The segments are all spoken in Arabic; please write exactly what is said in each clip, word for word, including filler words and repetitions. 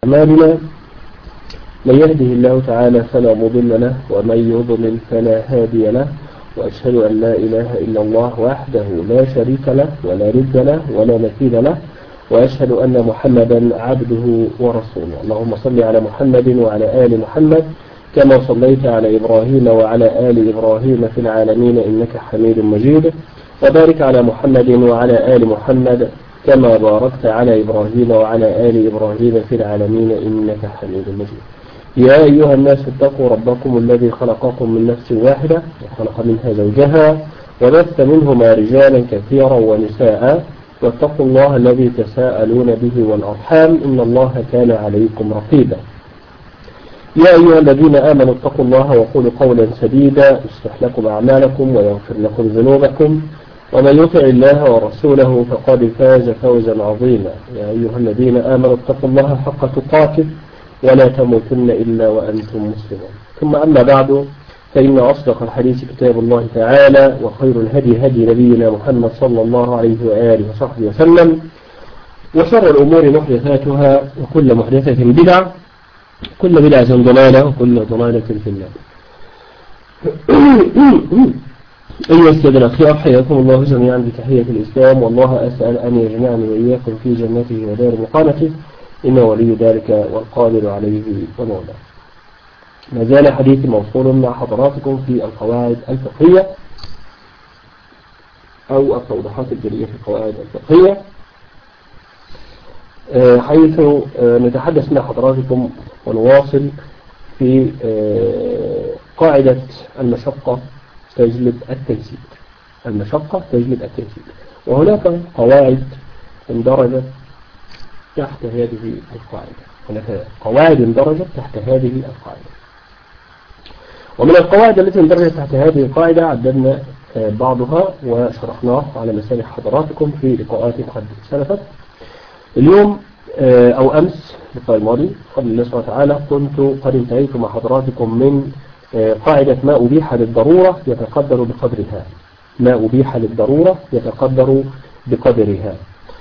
أعمالنا من يهده الله تعالى فلا مضل له ومن يضلل فلا هادي له، وأشهد أن لا إله إلا الله وحده لا شريك له ولا ند له ولا مثيل له، وأشهد أن محمدا عبده ورسوله. اللهم صل على محمد وعلى آل محمد كما صليت على إبراهيم وعلى آل إبراهيم في العالمين إنك حميد مجيد، وبارك على محمد وعلى آل محمد كما باركت على إبراهيم وعلى آل إبراهيم في العالمين إنك حميد مجيد. يا أيها الناس اتقوا ربكم الذي خلقكم من نفس واحدة وخلق منها زوجها وبث منهما رجالا كثيرا ونساء، واتقوا الله الذي تساءلون به والأرحام إن الله كان عليكم رقيبا. يا أيها الذين آمنوا اتقوا الله وقولوا قولا سديدا يصلح لكم أعمالكم ويغفر لكم ذنوبكم، ومن يطع الله ورسوله فقد فاز فوزا عظيما. يا أيها الذين آمنوا اتقوا الله حق تقاته ولا تموتن إلا وأنتم مسلمون. ثم أما بعد، فإن أصدق الحديث كتاب الله تعالى، وخير الهدي هدي نبينا محمد صلى الله عليه وآله وصحبه وسلم، وشر الأمور محدثاتها، وكل محدثة بدعة، كل بدعة ضلالة، وكل ضلالة في النار. أيها السادة الأخيار، حياكم الله جميعا بتحية الإسلام، والله أسأل أن يجمعني وإياكم في جنته ودار مقامته، إنه ولي ذلك والقادر عليه ومولاه. ما زال حديثي موصول مع حضراتكم في القواعد الفقهية أو التوضيحات الجلية في القواعد الفقهية، حيث نتحدث مع حضراتكم ونواصل في قاعدة المشقة تجلب التيسير. المشقة تجلب التيسير، وهناك قواعد اندرجت تحت هذه القاعدة. هناك قواعد اندرجت تحت هذه القاعدة، ومن القواعد التي اندرجت تحت هذه القاعدة عددنا بعضها وشرحناه على مسامع حضراتكم في لقاءات قد سلفت. اليوم أو أمس اللقاء الماضي بفضل الله سبحانه وتعالى كنت قد انتهيت مع حضراتكم من قاعدة ما أبيح للضرورة يتقدر بقدرها. ما أبيح للضرورة يتقدر بقدرها.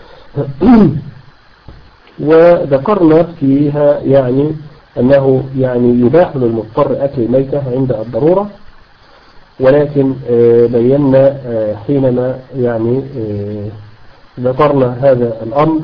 وذكرنا فيها يعني أنه يعني يباح للمضطر أكل الميتة عند الضرورة، ولكن بينا حينما يعني ذكرنا هذا الأمر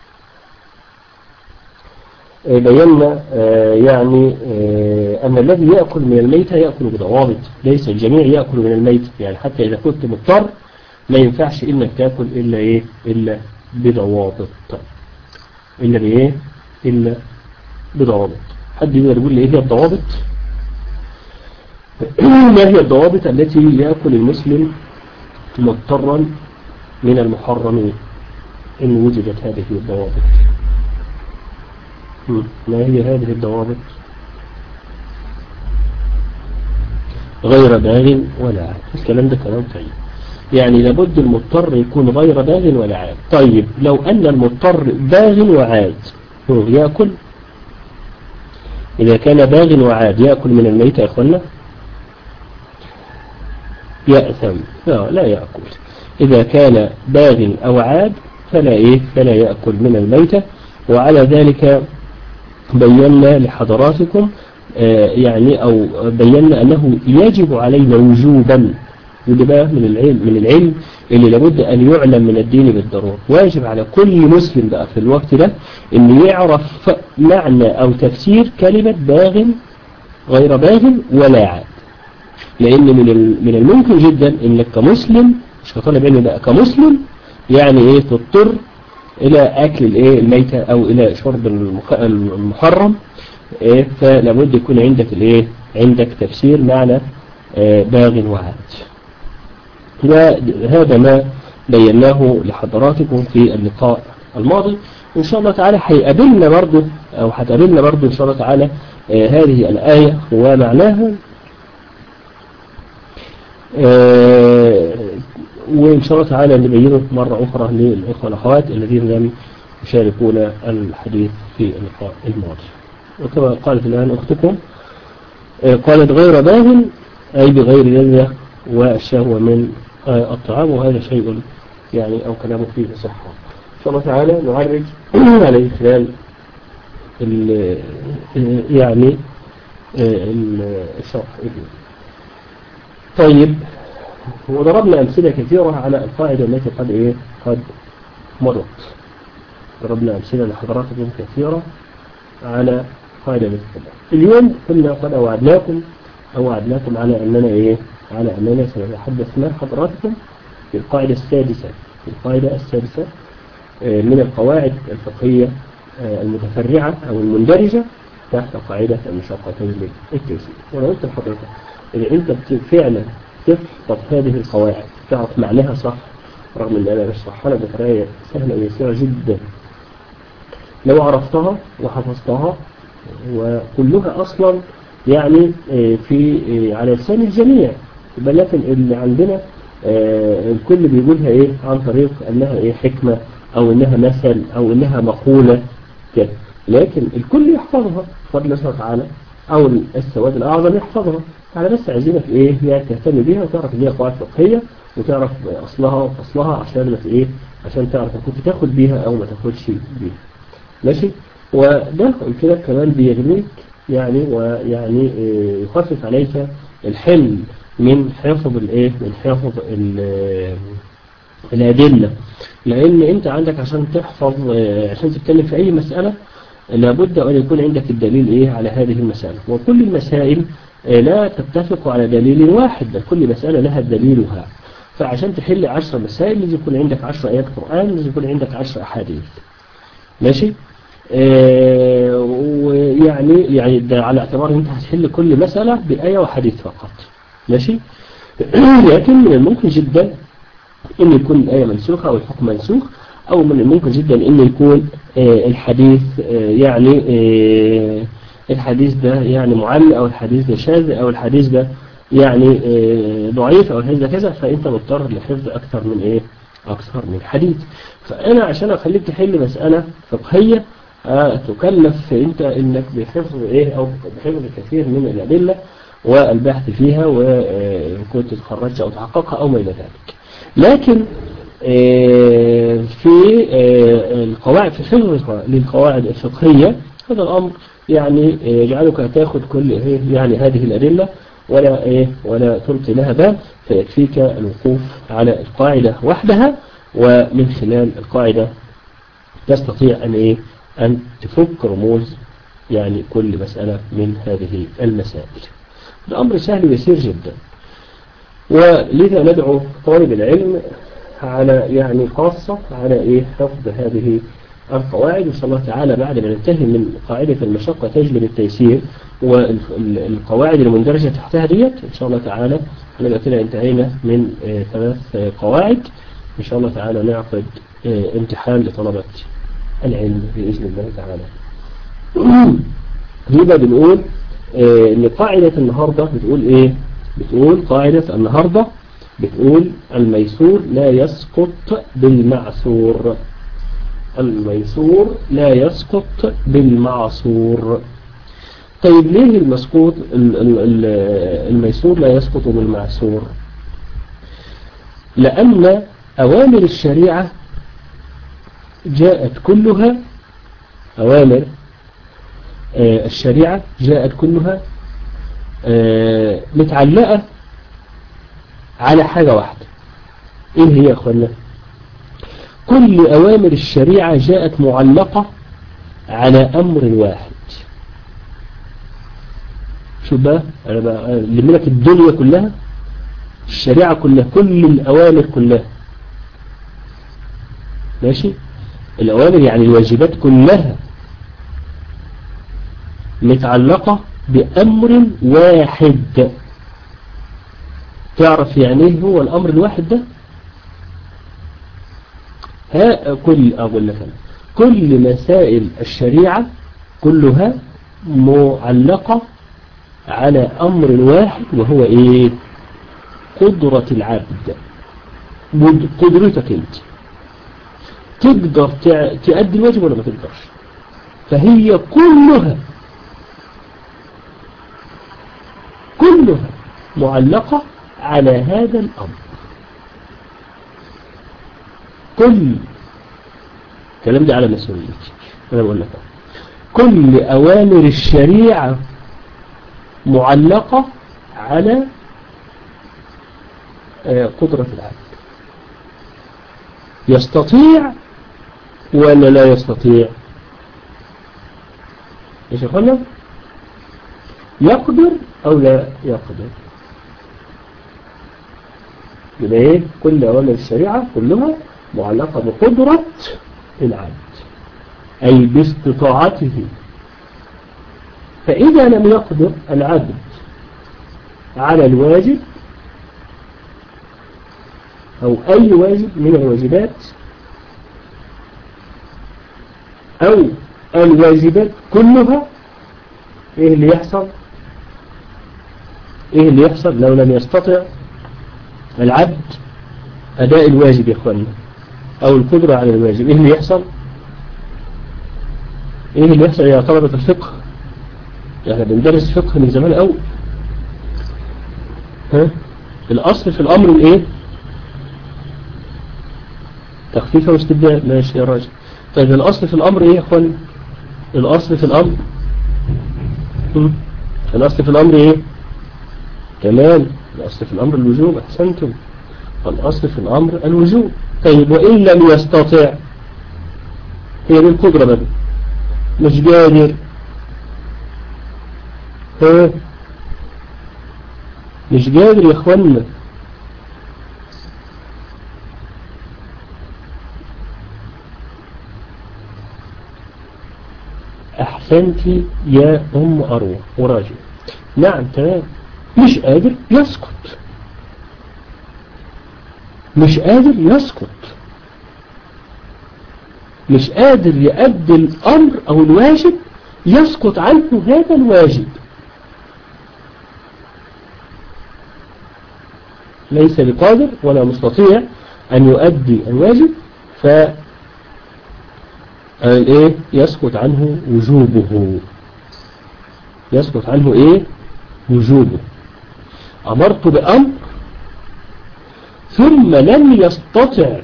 بينا يعني أن الذي يأكل من الميتة يأكل بضوابط، ليس الجميع يأكل من الميتة. يعني حتى إذا كنت مضطر ما ينفعش إنك تأكل إلا إيه إلا بضوابط. إلا بإيه إلا بضوابط. حد يقدر يقول لي إيه هي الضوابط؟ ما هي الضوابط التي يأكل المسلم مضطرا من المحرم إن وجدت هذه الضوابط؟ ما هي هذه الضوابط؟ غير باغ ولا عاد. الكلام ده كلام طيب، يعني لابد المضطر يكون غير باغ ولا عاد. طيب لو أن المضطر باغ وعاد يأكل؟ إذا كان باغ وعاد يأكل من الميت يا أخوانا؟ يأثم، لا لا يأكل. إذا كان باغ أو عاد فلا إيه فلا يأكل من الميتة. وعلى ذلك بينا لحضراتكم آه يعني أو بينا أنه يجب علينا وجوبا، وده من العلم من العلم اللي لابد أن يعلم من الدين بالضرورة. واجب على كل مسلم بقى في الوقت ده أن يعرف معنى أو تفسير كلمة باغ غير باغ ولا عاد، لأن من من الممكن جدا أنك كمسلم مش كطالب علم بقى كمسلم يعني إيه تضطر إلى أكل الإيه الميتة أو إلى شرب المحرم. إيه فلابد يكون عندك الإيه عندك تفسير معنى آه باغ وعاد. وهذا ما بيناه لحضراتكم في اللقاء الماضي. إن شاء الله تعالى هيقابلنا برضو أو هتقابلنا برضو إن شاء الله تعالى آه هذه الآية ومعناها، آه وإن شاء الله تعالى نبينه مرة أخرى للإخوة والأخوات الذين لم يشاركون الحديث في اللقاء الماضي. وكما قالت الآن أختكم آه قالت غير باغ أي بغير لذة والشهوة من آه الطعام، وهذا شيء يعني أو كلامه فيه صحة. إن شاء الله تعالى نعرج عليه خلال ال يعني الشرح. طيب، وضربنا أمثلة كثيرة على القاعدة التي قد إيه قد مرت. ضربنا أمثلة لحضراتكم كثيرة على قاعدة التي قد مرت. اليوم كنا قد أوعدناكم أوعدناكم على أننا إيه على أننا سنتحدث مع حضراتكم في القاعدة السادسة في القاعدة السادسة من القواعد الفقهية المتفرعة أو المندرجة تحت قاعدة المشقة تجلب التيسير. وأنا قلت لحضرتك إذا أنت فعلا تحفظ هذه القواعد تعرف معناها صح، رغم أن أنا بشرحها لك بطريقة سهلة ويسيرة جدا، لو عرفتها وحفظتها وكلها أصلا يعني في على لسان الجميع، لكن اللي عندنا الكل بيقولها إيه عن طريق أنها إيه حكمة أو أنها مثل أو أنها مقولة كده، لكن الكل يحفظها بفضل الله تعالى، أو السواد الأعظم يحفظها. على بس عايزينك إيه يعني تهتم بيها وتعرف إن هي قواعد فقهية وتعرف أصلها وفصلها عشان ما إيه عشان تعرف كنت تاخد بيها أو ما تاخدش بيها. ماشي. وده قلت لك كمان بيغنيك يعني ويعني إيه يخفف عليك الحمل من حفظ الإيه من حفظ الأدلة، لأن أنت عندك عشان تحفظ عشان تتكلم في أي مسألة لابد أن يكون عندك الدليل إيه على هذه المسألة، وكل المسائل لا تتفق على دليل واحد، بل كل مسألة لها دليلها. فعشان تحل عشر مسائل لازم يكون عندك عشر آيات قرآن، لازم يكون عندك عشر أحاديث. ماشي. آه ويعني يعني ده على اعتبار أنت هتحل كل مسألة بآية وحديث فقط. ماشي. لكن من الممكن جدا إن يكون الآية منسوخة أو الحكم منسوخ، أو من الممكن جدا إن يكون آه الحديث آه يعني آه الحديث ده يعني معل، أو الحديث ده شاذ، أو الحديث ده يعني آه ضعيف، أو الحديث ده كذا، فأنت مضطر لحفظ أكثر من إيه أكثر من حديث. فأنا عشان أخليك تحل مسألة فقهية آه تكلف أنت إنك بحفظ إيه أو بحفظ كثير من الأدلة والبحث فيها، وإن كنت تخرجت أو تحققها أو ما إلى ذلك. لكن في القواعد في حفظ للقواعد الفقهية هذا الأمر يعني يجعلك تأخذ كل يعني هذه الأدلة ولا إيه ولا تلقي لها بال، فيكفيك الوقوف على القاعدة وحدها، ومن خلال القاعدة تستطيع أن إيه أن تفك رموز يعني كل مسألة من هذه المسائل. الأمر سهل ويسير جدا، ولذا ندعو طالب العلم على يعني خاصة على إيه حفظ هذه القواعد. إن شاء الله تعالى بعد ما ننتهي من قاعدة المشقة تجلب التيسير والقواعد المندرجة تحتها ديت، إن شاء الله تعالى نبقى كده انتهينا من ثلاث قواعد. إن شاء الله تعالى نعقد امتحان لطلبة العلم بإذن الله تعالى. هنا بنقول إن قاعدة النهاردة بتقول إيه؟ بتقول قاعدة النهاردة بتقول الميسور لا يسقط بالمعسور. الميسور لا يسقط بالمعسور. طيب ليه المسقوط الميسور لا يسقط بالمعسور؟ لأن أوامر الشريعة جاءت كلها أوامر الشريعة جاءت كلها متعلقة على حاجة واحدة. إيه هي يا أخوانا؟ كل أوامر الشريعة جاءت معلقة على أمر واحد. شو بقى؟ أنا بقى لملك الدنيا كلها، الشريعة كلها، كل الأوامر كلها. ماشي؟ الأوامر يعني الواجبات كلها متعلقة بأمر واحد. تعرف يعني ايه هو الأمر الواحد ده؟ ها كل أقول لك أنا كل مسائل الشريعة كلها معلقة على أمر واحد، وهو إيه؟ قدرة العبد. قدرتك أنت تقدر تأدي الواجب ولا ما تقدرش. فهي كلها كلها معلقة على هذا الأمر. كل الكلام ده على مسؤوليتي. أنا بقول لك كل أوامر الشريعة معلقة على قدرة العبد. يستطيع ولا لا يستطيع؟ ايش يقول؟ يقدر أو لا يقدر. يبقى ايه؟ كل أوامر الشريعة كلها معلقة بقدرة العبد، أي باستطاعته. فإذا لم يقدر العبد على الواجب أو أي واجب من الواجبات أو الواجبات كلها، إيه اللي يحصل؟ إيه اللي يحصل لو لم يستطع العبد أداء الواجب يا إخواننا أو القدرة على الواجب؟ إيه اللي يحصل؟ إيه اللي يحصل يا طلبة الفقه؟ يعني بندرس فقه من زمان أول. ها؟ الأصل في الأمر الإيه؟ تخفيف واستبدال. ماشي يا راجل. طيب الأصل في الأمر إيه يا إخواني؟ الأصل في الأمر م? الأصل في الأمر إيه؟ كمان الأصل في الأمر الوجوب. أحسنتم. الأصل في الأمر الوجوب. طيب وإن لم يستطع، هي دي القدرة بقى، مش قادر، ها مش قادر يا إخوانا، أحسنتي يا أم أروى وراجع. نعم تمام. مش قادر يسكت، مش قادر يسكت، مش قادر يؤدي الأمر أو الواجب، يسكت عنه هذا الواجب، ليس بقادر ولا مستطيع أن يؤدي الواجب، ف ايه يسكت عنه وجوبه، يسكت عنه ايه وجوبه. أمرت بأمر ثم لم يستطع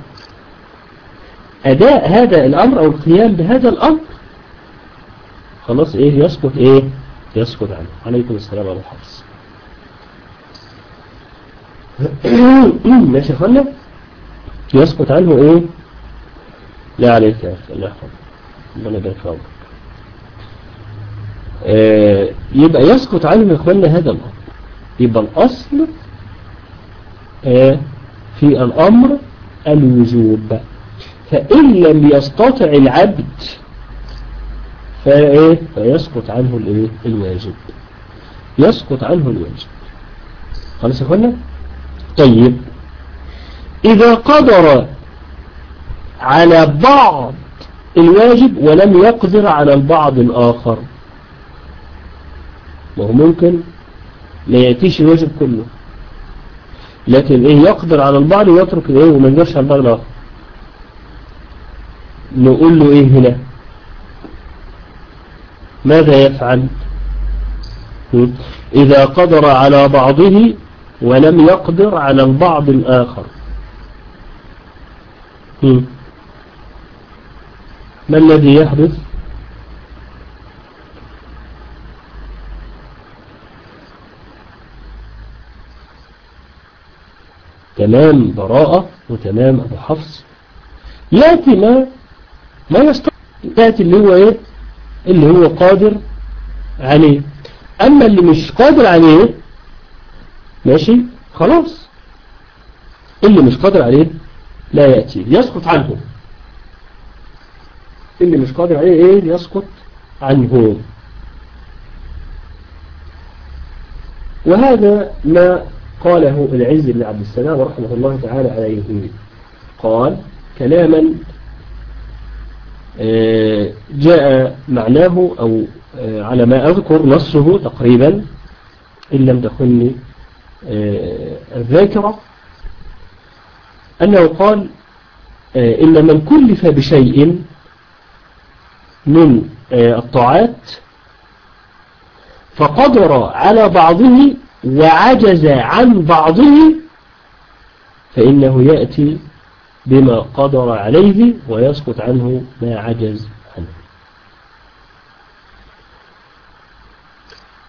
أداء هذا الأمر أو القيام بهذا الأمر، خلاص ايه يسكت ايه يسكت عنه. عليكم السلام على الحفظ. ماشي يا فندم. يسكت عنه ايه؟ لا عليك يا اخي، الله يحفظك، ربنا يبارك في عمرك. آه يبقى يسكت عنه يا اخوانا هذا الامر. يبقى الاصل آه في الامر الوجوب، فان لم يستطع العبد فايه فيسكت عنه الايه الواجب، يسكت عنه الواجب. خلاص يا اخوانا. طيب إذا قدر على بعض الواجب ولم يقدر على البعض الآخر، وهو ممكن لا يأتيش الواجب كله، لكن إيه يقدر على البعض ويترك الإيه وما يقدرش على البعض الآخر، نقول له إيه هنا؟ ماذا يفعل؟ إذا قدر على بعضه ولم يقدر على البعض الآخر، ما الذي يحدث؟ تمام براءة وتمام أبو حفص. يأتي ما ما يستطيع، يأتي اللي هو إيه اللي هو قادر عليه. أما اللي مش قادر عليه ماشي خلاص، اللي مش قادر عليه لا يأتي، يسقط عنه. اللي مش قادر عليه ايه يسقط عنه. وهذا ما قاله العز بن عبد السلام رحمه الله تعالى عليه. قال كلاما جاء معناه أو على ما أذكر نصه تقريبا إن لم تخني الذاكرة، أنه قال إن من كلف بشيء من الطاعات فقدر على بعضه وعجز عن بعضه فإنه يأتي بما قدر عليه ويسقط عنه ما عجز عنه.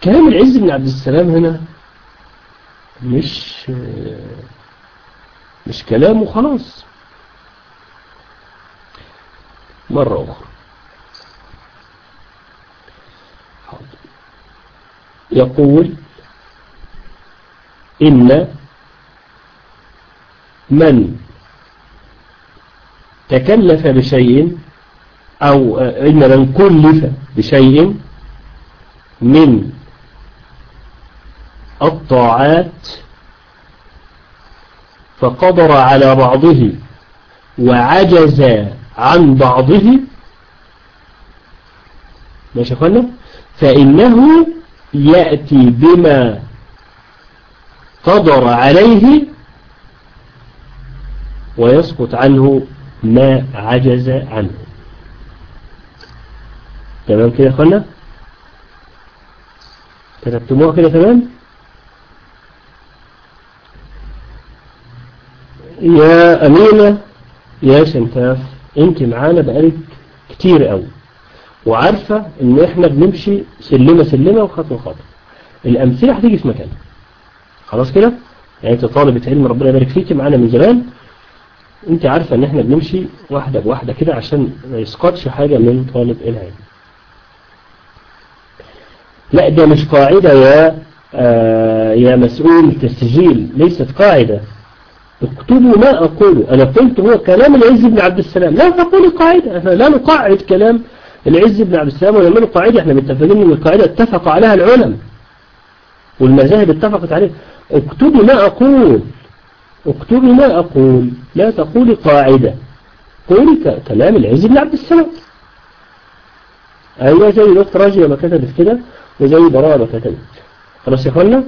كلام العز بن عبد السلام هنا مش مش كلامه خلاص. مرة أخرى يقول إن من تكلف بشيء أو إن من كلف بشيء من الطاعات فقدر على بعضه وعجز عن بعضه، ماشي أخوانا، فإنه يأتي بما قدر عليه ويسقط عنه ما عجز عنه. تمام كده يا أخوانا؟ كتبتموها كده تمام؟ يا أمينة يا شنتاف، انت معانا بقالك كتير قوي وعارفة ان احنا بنمشي سلمة سلمة وخطوة خطوة. الامثلة هتيجي في مكانها خلاص كده. يعني انت طالبة علم ربنا يبارك فيك معانا من زمان، انت عارفة ان احنا بنمشي واحدة بواحدة كده عشان ما يسقطش حاجة من طالب العلم. لا ده مش قاعدة يا آه يا مسؤول تسجيل، ليست قاعدة. اكتبوا ما أقوله. أنا قلت هو كلام العز بن عبد السلام، لا تقولي قاعدة. احنا لا نقاعد كلام العز بن عبد السلام ولا نقول قاعدة. احنا متفقين ان القاعدة اتفق عليها العلماء والمذاهب اتفقت عليها. اكتبوا ما أقول، اكتبوا ما أقول، لا تقولي قاعدة، قولي كلام العز بن عبد السلام. أيوة زي الأخت راجية ما كتبت كده وزي براءة ما كتبت. خلاص يا اخوانا؟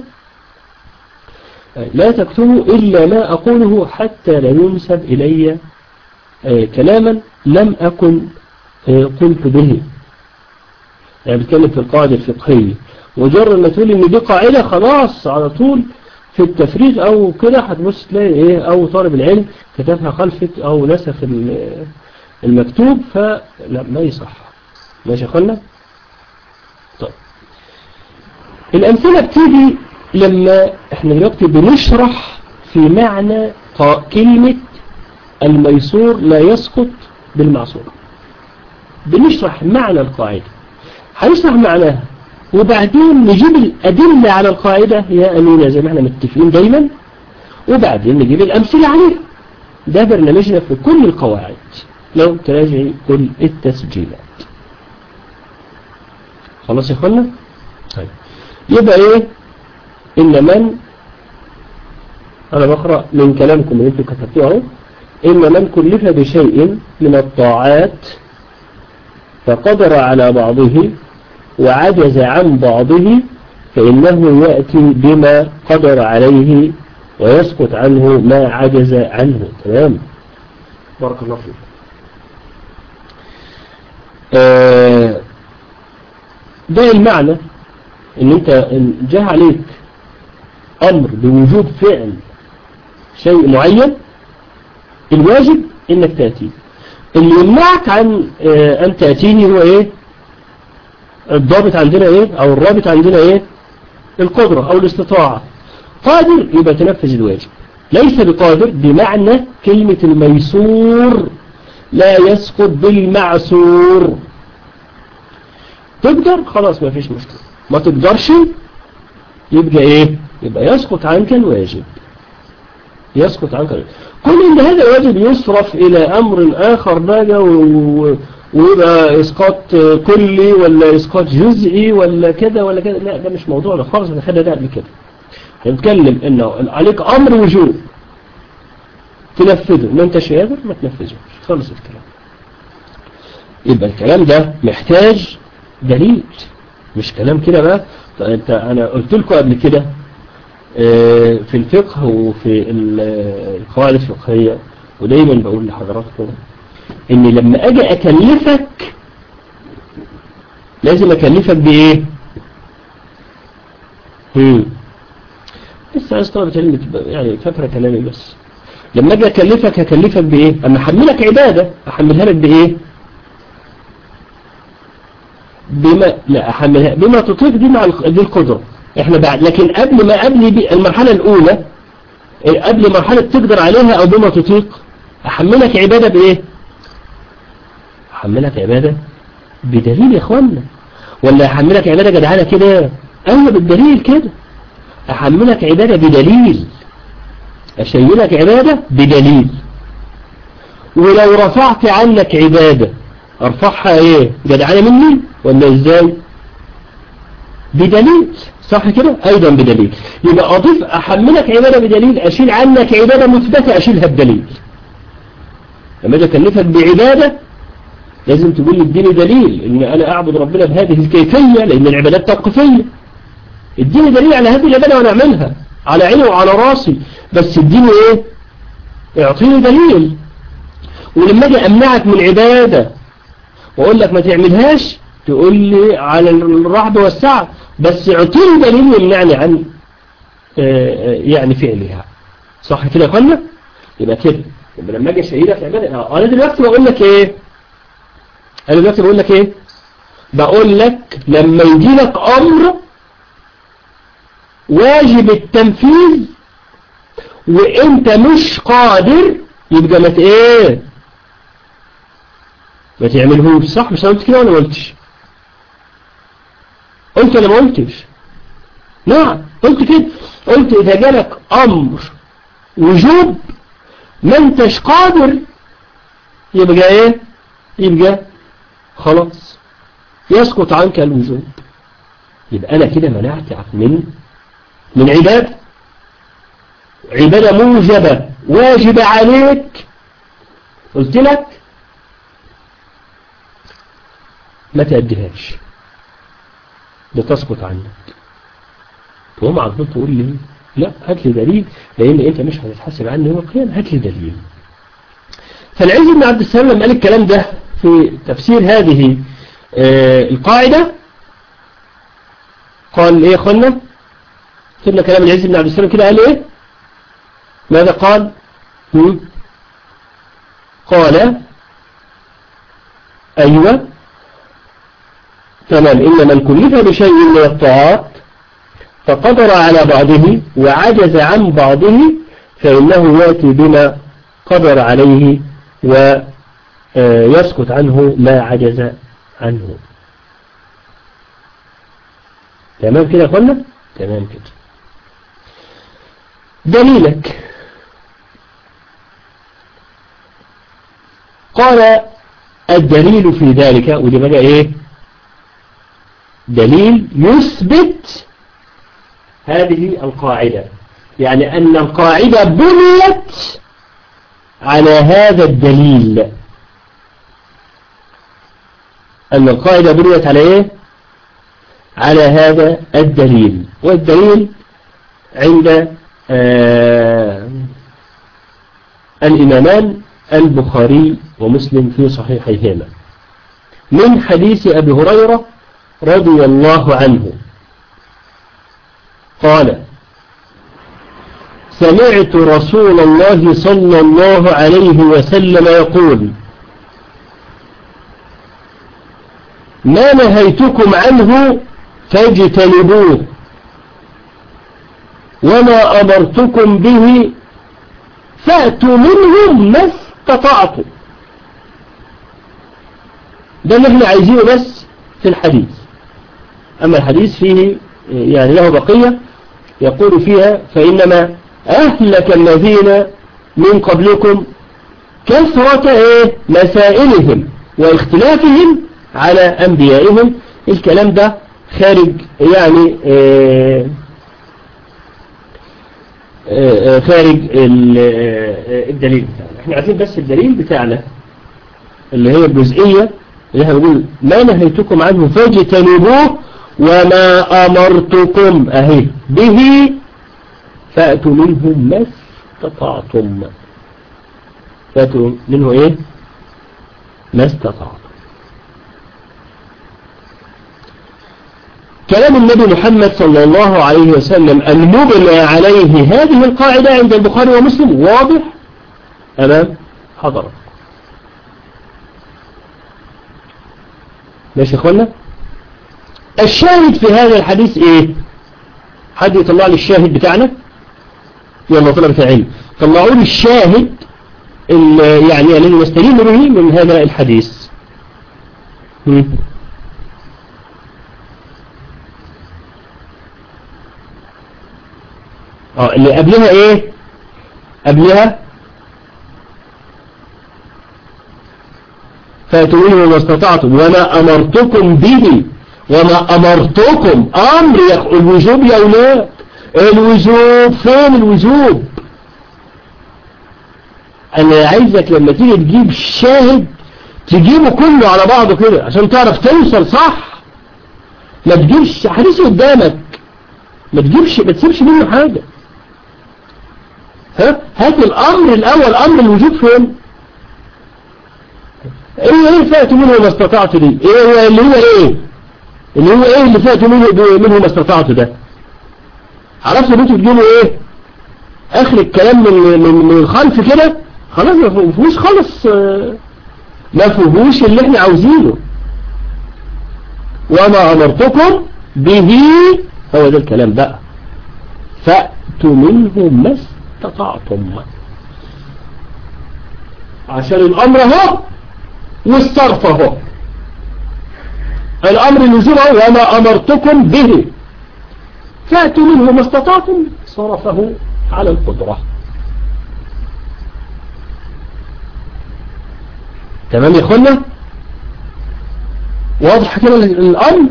لا تكتبوا إلا ما أقوله حتى لا ينسب إلي كلاما لم أكن قلت به. يعني بتكلم في القاعدة الفقهية، مجرد ما تقول إن دي قاعدة خلاص على طول في التفريغ أو كده هتبص تلاقي إيه أو طالب العلم كتبها خلفك أو نسخ المكتوب، فلا ما يصح. ماشي يا أخوانا؟ طيب الأمثلة بتيجي لما احنا دلوقتي بنشرح في معنى كلمة الميسور لا يسقط بالمعصور، بنشرح معنى القاعدة، هنشرح معناها وبعدين نجيب الأدلة على القاعدة يا أمينة زي ما احنا متفقين دايما، وبعدين نجيب الأمثلة عليها. ده برنامجنا في كل القواعد لو تراجعي كل التسجيلات. خلاص يا اخوانا؟ طيب يبقى ايه؟ إن من، أنا بقرأ من كلامكم اللي انتم كتبتوه اهو، إن من كلف بشيء من الطاعات فقدر على بعضه وعجز عن بعضه فإنه يأتي بما قدر عليه ويسقط عنه ما عجز عنه. تمام؟ بارك الله فيك. آه ده المعنى إن أنت جاء عليك أمر بوجوب فعل شيء معين، الواجب إنك تأتيه. اللي يمنعك عن أن تأتيه هو إيه؟ الضابط عندنا إيه؟ أو الرابط عندنا إيه؟ القدرة أو الاستطاعة. قادر يبقى تنفذ الواجب، ليس بقادر بمعنى كلمة الميسور لا يسقط بالمعسور. تقدر خلاص ما فيش مشكلة، ما تقدرش يبقى إيه؟ يبقى يسقط عنك الواجب، يسقط عنك الواجب. كل إن هذا الواجب يصرف إلى أمر آخر بقى ويبقى إسقاط كلي ولا إسقاط جزئي ولا كده ولا كده، لا ده مش موضوعنا خالص. احنا خدنا ده قبل كده. هنتكلم إنه عليك أمر وجوب تنفذه، ما أنتش قادر ما تنفذه، خلص الكلام. يبقى الكلام ده محتاج دليل، مش كلام كده بقى. انت انا قلت لكم قبل كده في الفقه وفي القواعد الفقهية، ودايما بقول لحضراتكم ان لما اجي اكلفك لازم اكلفك بايه؟ هم لسه عايز طلبة علم يعني فاكرة كلامي. بس لما اجي اكلفك هكلفك بايه؟ اما احملك عبادة احملها لك بايه؟ بما لا أحملها بما تطيق دي مع دي القدرة احنا بعد، لكن قبل ما قبل المرحلة الأولى قبل مرحلة تقدر عليها أو بما تطيق أحملك عبادة بإيه؟ أحملك عبادة بدليل يا إخوانا، ولا أحملك عبادة جدعانة كده؟ أيوة بالدليل كده، أحملك عبادة بدليل، أشيلك عبادة بدليل. ولو رفعت عنك عبادة أرفعها إيه؟ جدعانة مني ولا إزاي؟ بدليل، صح كده؟ أيضا بدليل. يبقى أضيف أحملك عبادة بدليل، أشيل عنك عبادة مثبتة أشيلها بدليل. لما أجي أكلفك بعبادة لازم تقول لي اديني دليل إن أنا أعبد ربنا بهذه الكيفية، لأن العبادات توقيفية. اديني دليل على هذه العبادة وأنا أعملها على عيني وعلى راسي، بس اديني إيه؟ اعطيني دليل. ولما أجي أمنعك من عبادة وأقول لك ما تعملهاش تقول لي على الرحب والسعة، بس اعطيني دليل يمنعني عن يعني فعلها. صح كده يا اخوانا؟ يبقى كده، يبقى لما اجي اشيلك عباده انا دلوقتي بقول لك ايه؟ انا دلوقتي بقول لك ايه؟ بقول لك لما يجي لك امر واجب التنفيذ وانت مش قادر يبقى ما ايه؟ ما تعملهوش. صح؟ مش قلت كده ولا ما قلتش؟ قلت ولا ما قلتش؟ نعم قلت كده، قلت إذا جالك أمر وجوب ما انتش قادر يبقى إيه؟ يبقى خلاص يسقط عنك الوجوب. يبقى أنا كده منعتك من من عبادة عبادة موجبة واجب عليك، قلت لك ما تأديهاش بتسقط عنك. تقوم على طول تقول لي لا هات لي دليل، لان انت مش هتتحاسب عني يوم القيامه، هات لي دليل. فالعز بن عبد السلام لما قال الكلام ده في تفسير هذه آه القاعده قال ايه يا اخوانا؟ كنا كلام العز بن عبد السلام كده قال ايه؟ ماذا قال؟ هم؟ قال ايوه تمام، إن من كلف بشيء من الطاعات فقدر على بعضه وعجز عن بعضه فإنه يأتي بما قدر عليه ويسكت عنه ما عجز عنه. تمام كده يا أخوانا؟ تمام كده. دليلك قال الدليل في ذلك، ودي بقى إيه؟ دليل يثبت هذه القاعدة، يعني أن القاعدة بنيت على هذا الدليل. أن القاعدة بنيت على إيه؟ على هذا الدليل. والدليل عند آه الإمامان البخاري ومسلم في صحيحيهما من حديث أبي هريرة رضي الله عنه قال سمعت رسول الله صلى الله عليه وسلم يقول ما نهيتكم عنه فاجتنبوه وما أمرتكم به فأتوا منه ما استطعتم. ده اللي احنا عايزينه بس في الحديث. أما الحديث فيه يعني له بقية يقول فيها فإنما أهلك الذين من قبلكم كثرة إيه مسائلهم واختلافهم على أنبيائهم. الكلام ده خارج يعني آه آه خارج الدليل بتاعنا. احنا عايزين بس الدليل بتاعنا اللي هي الجزئية اللي احنا بنقول ما نهيتكم عنه فاجتنبوه وما أمرتكم أهي به فأتوا منه ما استطعتم. فأتوا منه إيه؟ ما استطعتم. كلام النبي محمد صلى الله عليه وسلم المبنى عليه هذه القاعدة عند البخاري ومسلم واضح أمام حضرتك. ماشي يا اخوانا؟ الشاهد في هذا الحديث ايه؟ حد يطلع لي الشاهد بتاعنا؟ يلا طلبة العلم طلعوا لي الشاهد يعني الذي نستدل به من هذا الحديث. هم. اه اللي قبلها ايه؟ قبلها فاتوا منه ما استطعتم وما أمرتكم به، وما أمرتكم أمر الوجوب يا أولاد، الوجوب فين الوجوب؟ أنا عايزك لما تيجي تجيب الشاهد تجيبه كله على بعضه كده عشان تعرف توصل صح. ما تجيبش حديث قدامك ما تجيبش ما تسيبش منه حاجة. ها هات الأمر الأول أمر الوجوب فين؟ ايه ايه فاتوا منه ما استطعت دي ايه اللي هو ايه اللي هو ايه اللي فاتوا منه منه ما استطعت ده؟ عرفتوا انتوا تجيبوا ايه اخر الكلام من من من الخلف كده خلاص ما فيهوش خالص، ما فيهوش اللي احنا عاوزينه. وما امرتكم به هو ده الكلام بقى، فاتوا منه ما استطعتم، عشان الامر اهو والصرف اهو. الامر اللزوم اهو وما امرتكم به فاتوا منه ما استطعتم، صرفه على القدرة. تمام يا اخوانا؟ واضح كده الامر؟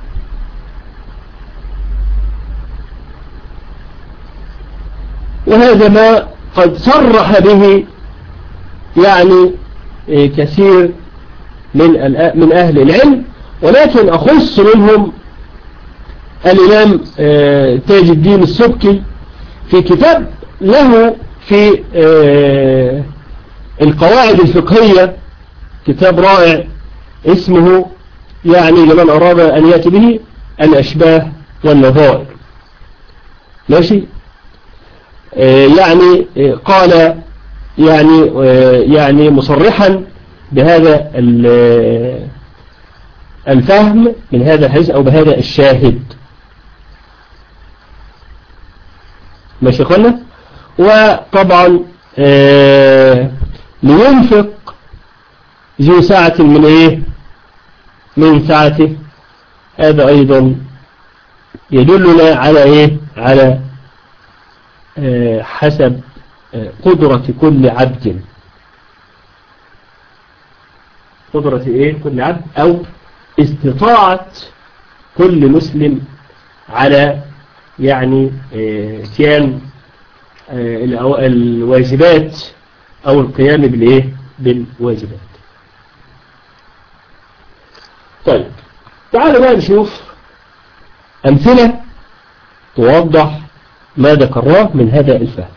وهذا ما قد صرح به يعني كثير من من أهل العلم، ولكن أخص منهم الإمام تاج الدين السبكي في كتاب له في القواعد الفقهية، كتاب رائع اسمه يعني لمن أراد أن يأتي به الأشباه والنظائر. ماشي؟ يعني قال يعني يعني مصرحا بهذا الفهم من هذا الحديث أو بهذا الشاهد. ماشي قلنا. وطبعا لينفق ذو ساعة من ايه من ساعته، هذا ايضا يدلنا على ايه على حسب قدرة كل عبد، قدرة ايه كل عبد او استطاعة كل مسلم على يعني اتيان الواجبات او القيام بالايه بالواجبات. طيب تعالوا بقى نشوف امثلة توضح ما ذكرناه من هذا الفهم.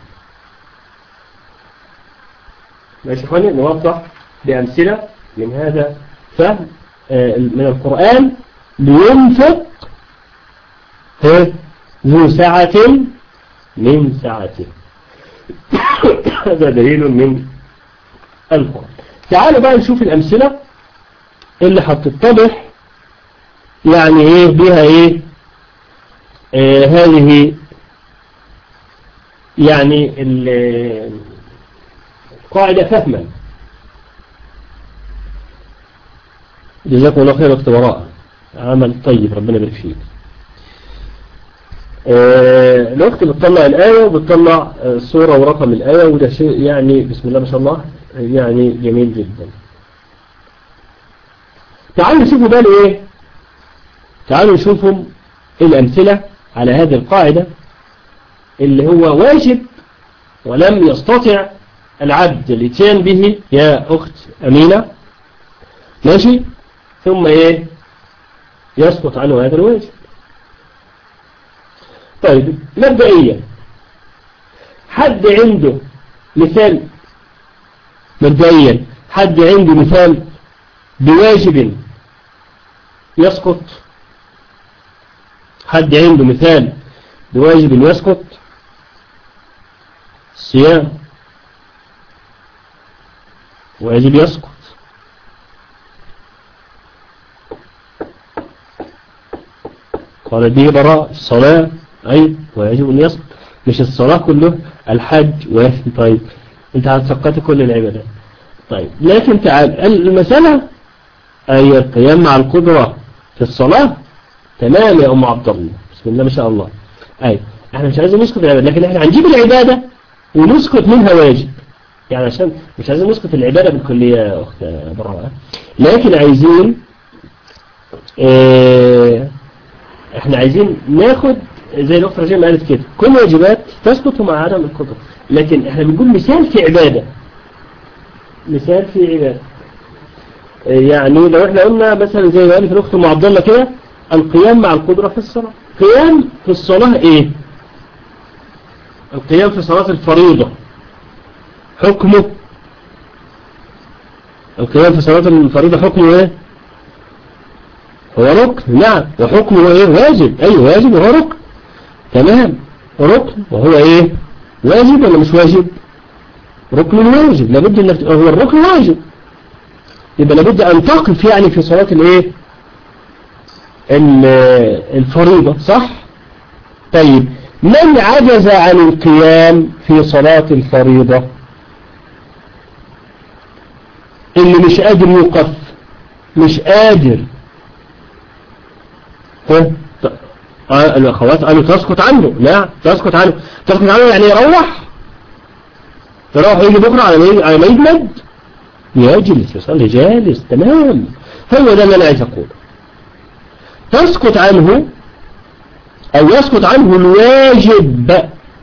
ماشي اخواني، نوضح بأمثلة من هذا فهم من القرآن. لينفق ذو سعة من سعته، هذا دليل من القرآن. تعالوا بقى نشوف الأمثلة اللي هتتضح يعني ايه بها ايه آه هذه يعني القاعدة فهما. جزاكم الله خير اختباراء، عمل طيب ربنا يبارك فيك. آه الوقت بتطلع الآية وبتطلع صورة ورقم الآية، وده شيء يعني بسم الله ما شاء الله يعني جميل جدا. تعالوا نشوفوا بقى ايه تعالوا نشوفوا الأمثلة على هذه القاعدة اللي هو واجب ولم يستطع العبد الاتيان به يا أخت أمينة. ماشي، ثم ايه يسقط عنه هذا الواجب. طيب مبدئيا حد عنده مثال مبدئيا حد عنده مثال بواجب يسقط؟ حد عنده مثال بواجب يسقط؟ الصيام واجب يسقط، قال به براء الصلاة أي ويجب أن يسقط، مش الصلاة كله الحج ويسقط. طيب أنت هتسقط كل العبادات. طيب لكن تعال المسألة أي القيام مع القدرة في الصلاة تمام يا أم عبد الله، بسم الله ما شاء الله. أي احنا مش عايزين نسقط العبادة، لكن احنا هنجيب العبادة ونسقط منها واجب، يعني عشان مش عايزين نسقط العبادة بالكلية يا أخت براءة، لكن عايزين اه احنا عايزين ناخد زي الأخت رجاء ما قالت كده، كل واجبات تسقط مع عدم القدرة، لكن احنا بنقول مثال في عبادة، مثال في عبادة. يعني لو احنا قلنا مثلا زي ما قالت الأخت أم عبد الله كده القيام مع القدرة في الصلاة. قيام في الصلاة ايه؟ القيام في صلاة الفريضة حكمه، القيام في صلاة الفريضة حكمه ايه؟ هو ركن، نعم، وحكمه ايه؟ واجب، اي واجب وهو ركن، تمام، ركن وهو ايه؟ واجب ولا مش واجب؟ ركن واجب، لابد ان هو الركن واجب، يبقى لابد ان تقف يعني في صلاة الايه؟ الفريضة، صح؟ طيب من عجز عن القيام في صلاة الفريضة؟ اللي مش قادر يوقف، مش قادر، ها آه الأخوات قالوا تسقط عنه، لا تسقط عنه، تسقط عنه يعني يروح يروح يجي بكرة على على ما يجمد يجلس يصلي جالس، تمام، هو ده اللي أنا عايز أقوله. تسقط عنه أو يسقط عنه الواجب،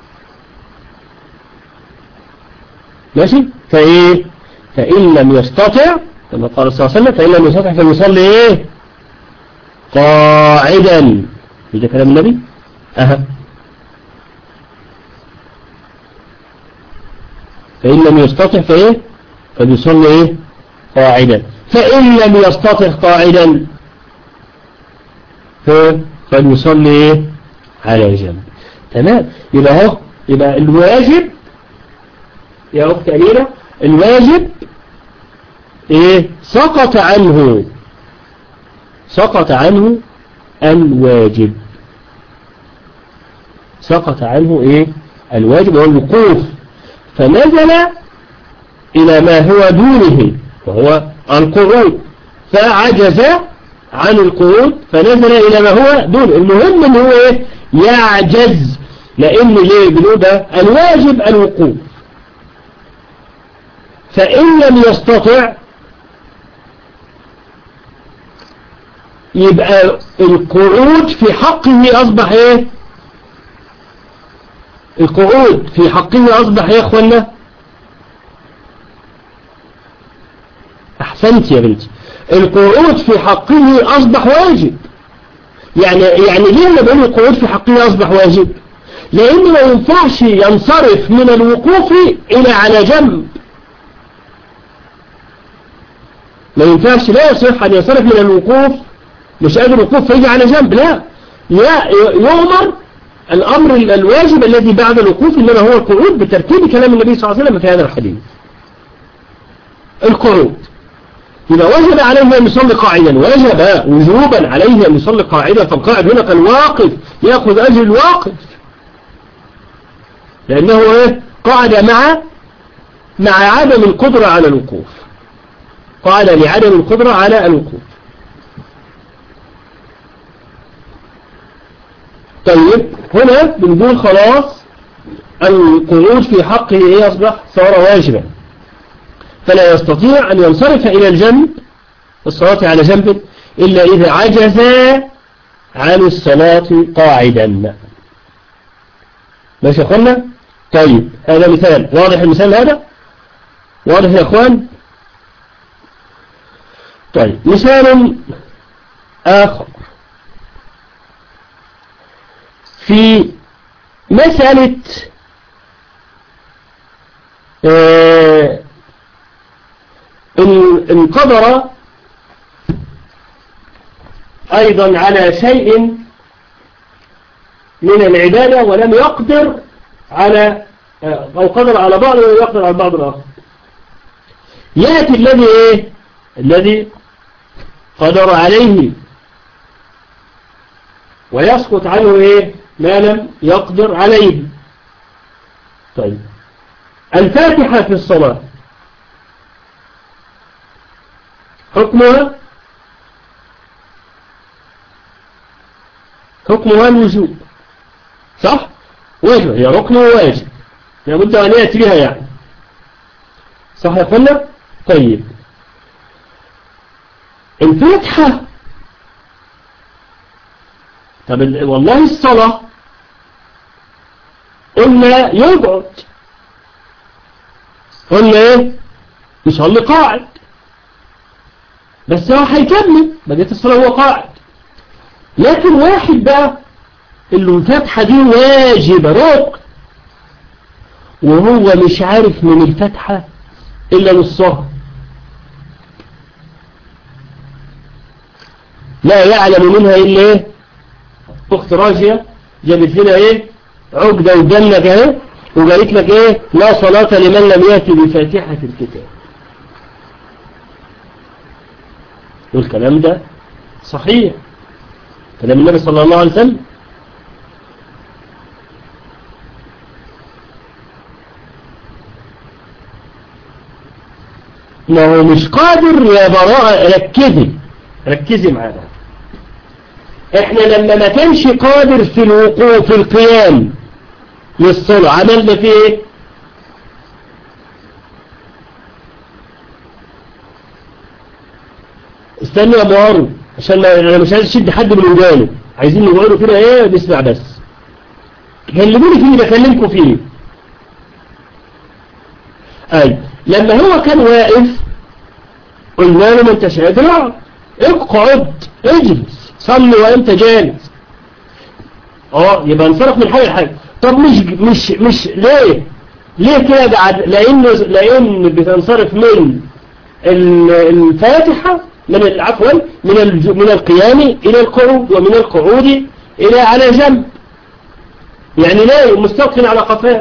ماشي، فإيه؟ فإن لم يستطع كما قال صلى الله عليه وسلم فإن لم يستطع فليصلي إيه؟ قاعدا، ده كلام النبي. أها فإن لم يستطع فإيه؟ فليصلي إيه؟ قاعدا. فإن لم يستطع قاعدا فليصلي إيه؟ على جنب، تمام. يبقى هو يبقى الواجب يا أخت أميرة، الواجب إيه؟ سقط عنه، سقط عنه الواجب، سقط عنه إيه؟ الواجب هو الوقوف، فنزل إلى ما هو دونه وهو القعود، فعجز عن القعود فنزل إلى ما هو دونه. المهم إن هو إيه؟ يعجز، لأن ليه بنقول ده الواجب الوقوف، فإن لم يستطع يبقى القعود في حقه أصبح إيه؟ القعود في حقه أصبح يا أخوانا، أحسنت يا بنتي، القعود في حقه أصبح واجب. يعني يعني ليه لما بقول القعود في حقه أصبح واجب؟ لأنه ما ينفعش ينصرف من الوقوف إلى على جنب، ما ينفعش، لا يصح أن ينصرف من الوقوف مش قادر الوقوف فيجي على جنب، لا لا يؤمر الأمر الواجب الذي بعد الوقوف إنما هو القعود بترتيب كلام النبي صلى الله عليه وسلم في هذا الحديث، القعود. إذا وجب عليه أن يصلي قاعدا، وجب وجوبا عليه أن يصلي قاعدا، فالقاعد هنا كان واقف يأخذ أجر الواقف، لأنه إيه؟ قاعد مع مع عدم القدرة على الوقوف، قاعد لعدم القدرة على الوقوف. طيب هنا بنقول خلاص القعود في حقه إيه؟ أصبح صار واجبا، فلا يستطيع أن ينصرف إلى الجنب الصلاة على جنب إلا إذا عجز عن الصلاة قاعدا، ماشي يا أخوانا؟ طيب هذا مثال واضح، المثال هذا واضح يا أخوان؟ طيب مثال آخر في مسألة آه إن قدر أيضا على شيء من العبادة ولم يقدر على أو قدر على بعض ولم يقدر على بعض الآخر، يأتي الذي إيه؟ الذي قدر عليه ويسقط عنه إيه ما لم يقدر عليه. طيب الفاتحة في الصلاة حكمها حكمها الوجوب، صح؟ واجب، هي ركن وواجب لابد أن يأتي بها يعني، صح يا أخوانا؟ طيب الفاتحة، طب والله الصلاة قلنا يقعد، قلنا ايه يصلي قاعد، بس هو هيكمل بقيت الصلاة هو قاعد. لكن واحد بقى اللي الفاتحة دي واجبة ركن وهو مش عارف من الفاتحة إلا نصها، لا يعلم منها إلا إيه. أخت راجية جابت لنا إيه عقدة وجنة اهي وقالت لك إيه لا صلاة لمن لم يأتي بفاتحة الكتاب. والكلام ده صحيح، كلام النبي صلى الله عليه وسلم. ما هو مش قادر يا براءة، ركزي ركزي معانا. احنا لما ما كانش قادر في الوقوف في القيام للصلاة عملنا فيه ايه؟ استنى يا معارض عشان انا مش عايز اشد حد من ودانه، عايزين نقعدوا كده ايه نسمع بس. كلموني في اللي بكلمكم فيه. اي لما هو كان واقف قلنا له ما انتش قادر اقعد اجلس صلي وانت جالس. اه يبقى انصرف من حاجه لحاجه. طب مش مش مش ليه ليه كده قاعد؟ لان لان بتنصرف من الفاتحه من عفوا من من القيام الى القعود ومن القعود الى على جنب، يعني لا مستلقي على قفاه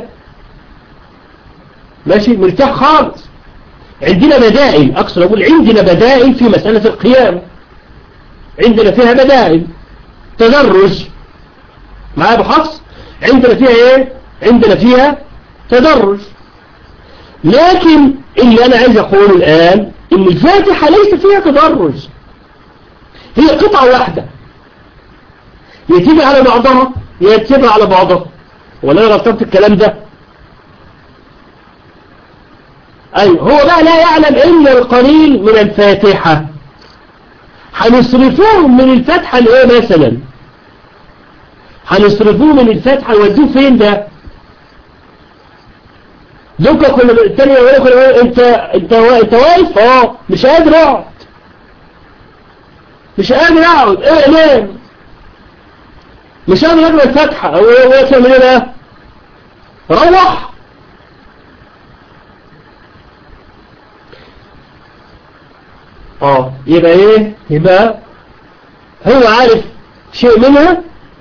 ماشي مرتاح خالص. عندنا بدائل، اقصد اقول عندنا بدائل في مسألة القيام، عندنا فيها بدائل تدرج مع ابو حفص، عندنا فيها ايه عندنا فيها تدرج. لكن اللي انا عايز اقوله الان ان الفاتحة ليس فيها تدرج، هي قطعة واحدة يتيجي على بعضها يتبع على بعضها. ولا انا غلطت الكلام ده؟ أيوة هو بقى لا يعلم إلا القليل من الفاتحة، هنصرفوهم من الفاتحة لإيه مثلا؟ هنصرفوه من الفاتحة نودوه فين ده؟ دوكا كل التانية يقول انت انت انت واقف اه مش قادر اقعد مش قادر اقعد ايه ليه؟ مش قادر اقرا الفاتحة او ايه من ايه ده؟ روح. اه يبقى ايه يبقى هو عارف شيء منها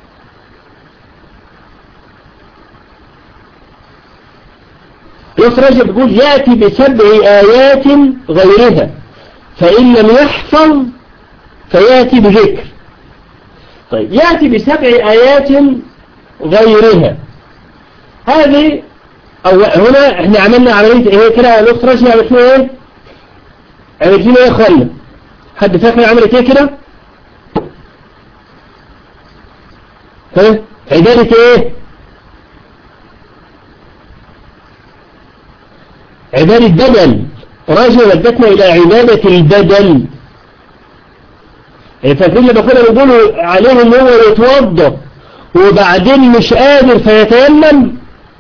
يسرج بيقول يأتي بسبع آيات غيرها فإن لم يحفظ فيأتي بذكر. طيب يأتي بسبع آيات غيرها هذه أو هنا احنا عملنا عملية ايه كده يسرج عملت ايه عملت ايه يا اخوانا؟ حد فاكر عملت ايه كده؟ ها عبادة ايه؟ عبادة بدل. راجع ودتنا الى عبادة البدل. فاكرين لما كنا نقول عليه ان هو يتوضا وبعدين مش قادر فيتيمم،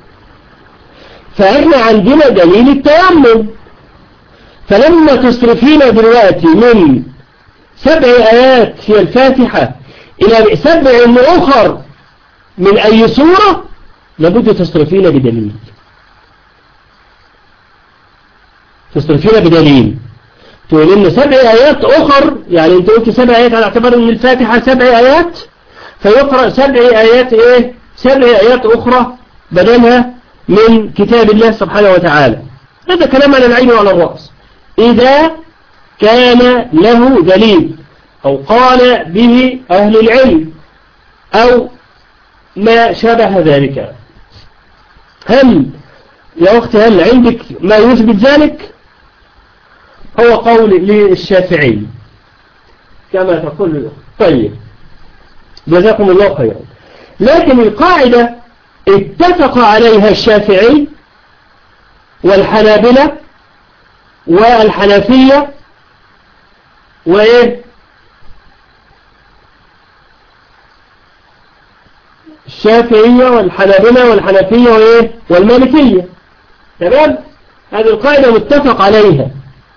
فاحنا عندنا دليل التيمم. فلما تصرفينا دلوقتي من سبع آيات في الفاتحة إلى سبع أخر من أي سورة لابد تصرفينا بدليل، تصرفينا بدليل تقول لنا سبع آيات أخر، يعني أنت قلت سبع آيات على اعتبار أن الفاتحة سبع آيات فيقرأ سبع آيات إيه سبع آيات أخرى بدلها من كتاب الله سبحانه وتعالى. هذا كلام على العين وعلى الرأس إذا كان له دليل أو قال به أهل العلم. أو ما شابه ذلك. هل يا أختي هل عندك ما يثبت ذلك؟ هو قول للشافعي كما تقول. طيب جزاكم الله خيرا. لكن القاعدة اتفق عليها الشافعي والحنابلة والحنفية وإيه الشافعية والحنابلة والحنفية وإيه والمالكية. تمام. هذه القاعدة متفق عليها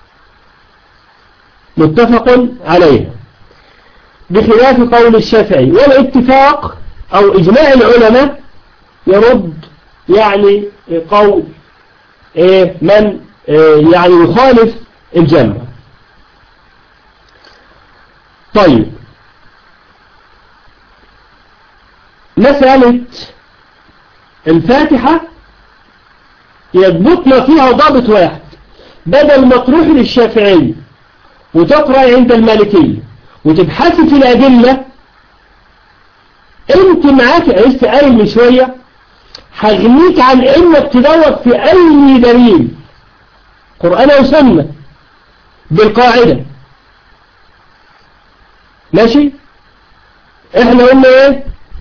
متفق عليها بخلاف قول الشافعي. والاتفاق أو إجماع العلماء يرد يعني قول إيه من إيه يعني يخالف الجمع. طيب مسألة الفاتحة يضبطنا فيها ضابط واحد، بدل ما تروح للشافعي وتقرأ عند المالكية وتبحثي في الأدلة، انت معاك لسه قايل من شوية هغنيك عن انك تدور في اي دليل قرآن او سنة بالقاعدة. ماشي. احنا قلنا ايه؟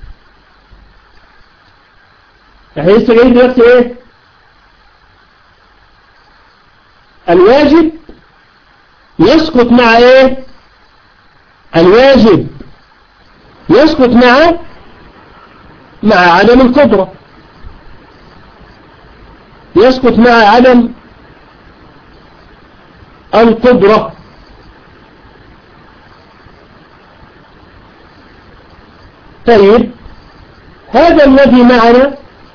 احنا لسه جايين دلوقتي ايه؟ الواجب يسقط مع ايه؟ الواجب يسقط مع مع عدم القدرة، يسقط مع عدم القدرة. طيب هذا الذي معنا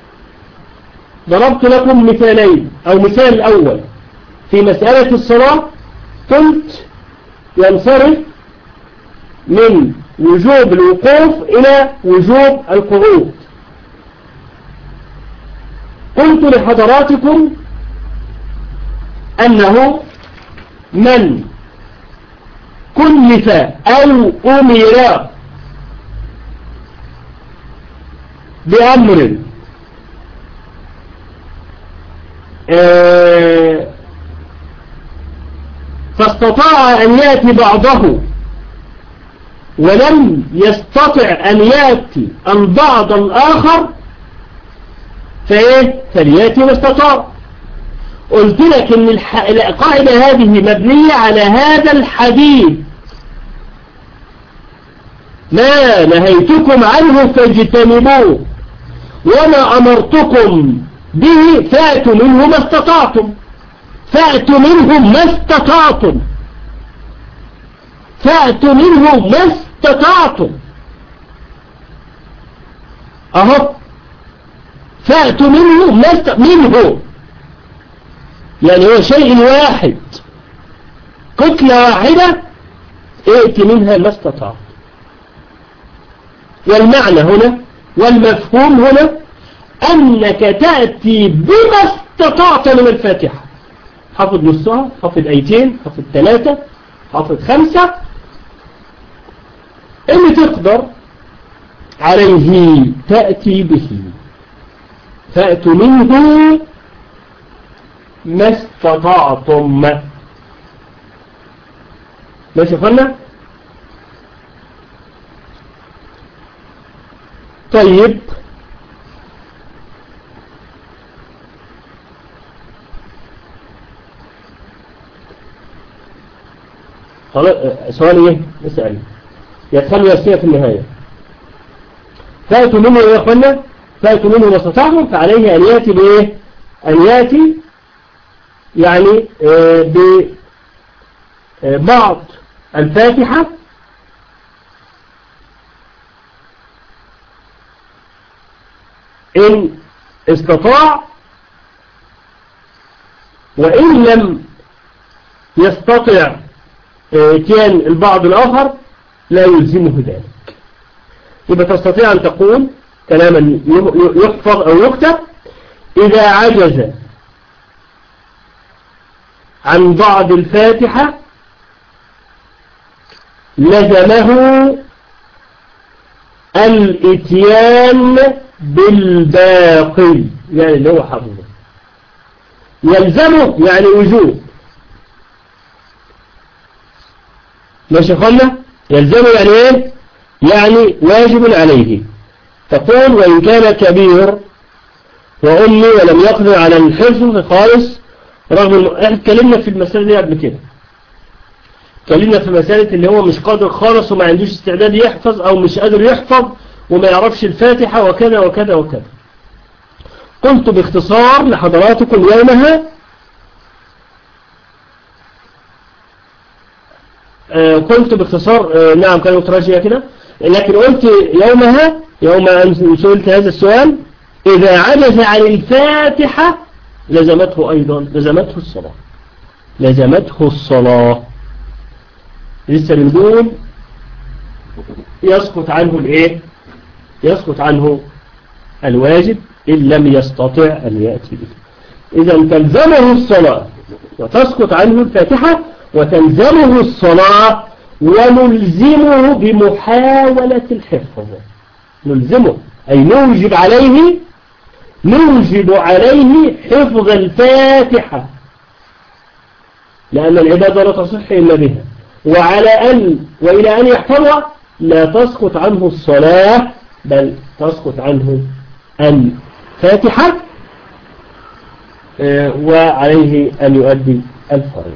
ضربت لكم مثالين، أو مثال الأول في مسألة الصلاة قلت ينصرف من وجوب الوقوف إلى وجوب القعود. قلت لحضراتكم أنه من كلف أو أمر بأمر آه فاستطاع أن يأتي بعضه ولم يستطع أن يأتي البعض الآخر فإيه فليأتي ما استطاع. قلت لك أن الح... القاعدة هذه مبنية على هذا الحديث: ما نهيتكم عنه فاجتنبوه وما أمرتكم به فأتوا منه ما استطعتم. فأتوا منه ما استطعتم فأتوا منه ما استطعتم أهو فأتوا منه ما است... منه يعني هو شيء واحد، كتلة واحدة، ائت منها ما استطعت. والمعنى هنا والمفهوم هنا أنك تأتي بما استطعت من الفاتحة. حافظ نصها، حافظ ايتين، حافظ ثلاثة، حافظ خمسة، اللي تقدر عليه تأتي به. فأتوا منه ما استطعتم. ماشي أخوانا؟ طيب سؤال ايه؟ اسأل يدخل يسير في النهاية. فأتوا منه يا أخوانا، فأتوا منه ما استطعتم، فعليه أن يأتي بإيه؟ أن يأتي يعني ببعض الفاتحة إن استطاع، وإن لم يستطع كان البعض الآخر لا يلزمه ذلك. يبقى تستطيع أن تقول كلاما يحفظ أو يكتب: إذا عجز عن بعض الفاتحة لزمه الاتيان بالباقي يعني اللي هو حفظه. يلزمه يعني وجوب. ماشي خلنا يلزمه يعني ايه؟ يعني واجب عليه. تقول وإن كان كبير وأمي ولم يقدر على الحفظ خالص، رغم الم... احنا اتكلمنا في المسألة دي قبل كده. اتكلمنا في مسألة اللي هو مش قادر خالص وما عندوش استعداد يحفظ أو مش قادر يحفظ وما يعرفش الفاتحة وكذا وكذا وكذا. قلت باختصار لحضراتكم يومها آه قلت باختصار آه نعم كانوا تراجع كده، لكن قلت يومها يوم أن سئلت هذا السؤال إذا عجز عن الفاتحة لزمته أيضا لزمته الصلاة لزمته الصلاة لسه بنقول يسقط عنه الايه؟ يسقط عنه الواجب إن لم يستطع أن يأتي به. إذا تلزمه الصلاة وتسقط عنه الفاتحة وتلزمه الصلاة ونلزمه بمحاولة الحفظ. نلزمه أي نوجب عليه نوجب عليه حفظ الفاتحة لأن العبادة لا تصح إلا بها، وعلى أن وإلى أن يحفظها لا تسقط عنه الصلاة بل تسقط عنه الفاتحة وعليه أن يؤدي الفريضة.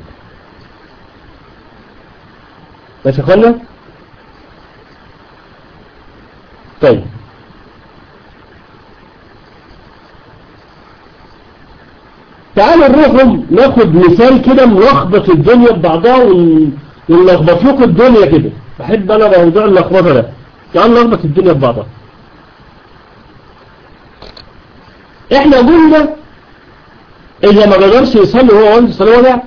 ماشي خلنا؟ طيب تعالوا نروح ناخد مثال كده نلخبط الدنيا ببعضها ونلخبط لكم الدنيا كده. بحب انا موضوع اللخبطه ده. تعالوا نلخبط الدنيا ببعضها. احنا قلنا اذا ما قدرش يصلي هو عنده صلاه وضع